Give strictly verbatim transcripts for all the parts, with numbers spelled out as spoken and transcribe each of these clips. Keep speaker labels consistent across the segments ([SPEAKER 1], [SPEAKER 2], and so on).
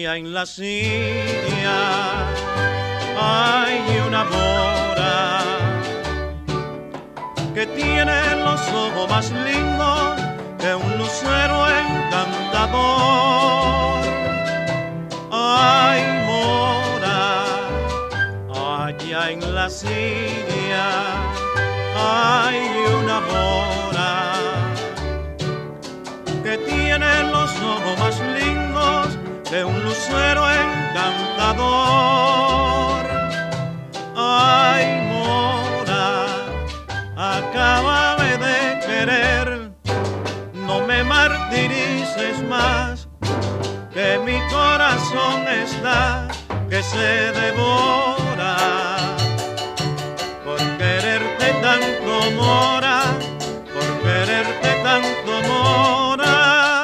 [SPEAKER 1] Allá en la silla hay una mora que tiene los ojos más lindos que un lucero encantador. Ay, mora, allá en la silla hay una mora que tiene los ojos más lindos de un lucero encantador. Ay, mora, acábame de querer, no me martirices más, que mi corazón está que se devora por quererte tanto, mora, por quererte tanto, mora.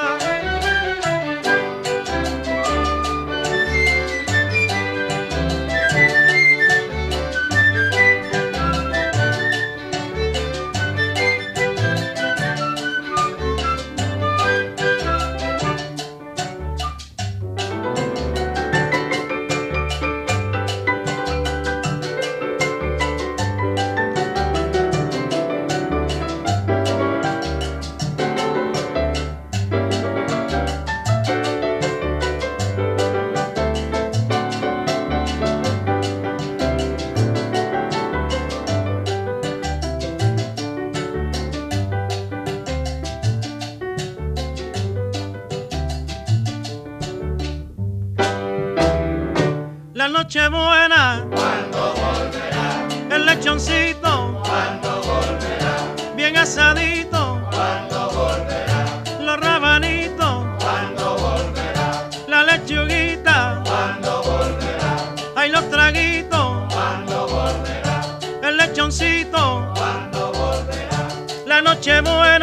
[SPEAKER 1] La noche buena,
[SPEAKER 2] ¿cuándo volverá?
[SPEAKER 1] el lechoncito,
[SPEAKER 2] ¿cuándo volverá?
[SPEAKER 1] bien asadito,
[SPEAKER 2] ¿Cuándo volverá?
[SPEAKER 1] los rabanitos,
[SPEAKER 2] ¿Cuándo volverá?
[SPEAKER 1] la lechuguita,
[SPEAKER 2] ¿Cuándo volverá?
[SPEAKER 1] hay los traguitos,
[SPEAKER 2] ¿Cuándo volverá?
[SPEAKER 1] el lechoncito,
[SPEAKER 2] ¿Cuándo volverá?
[SPEAKER 1] la noche buena.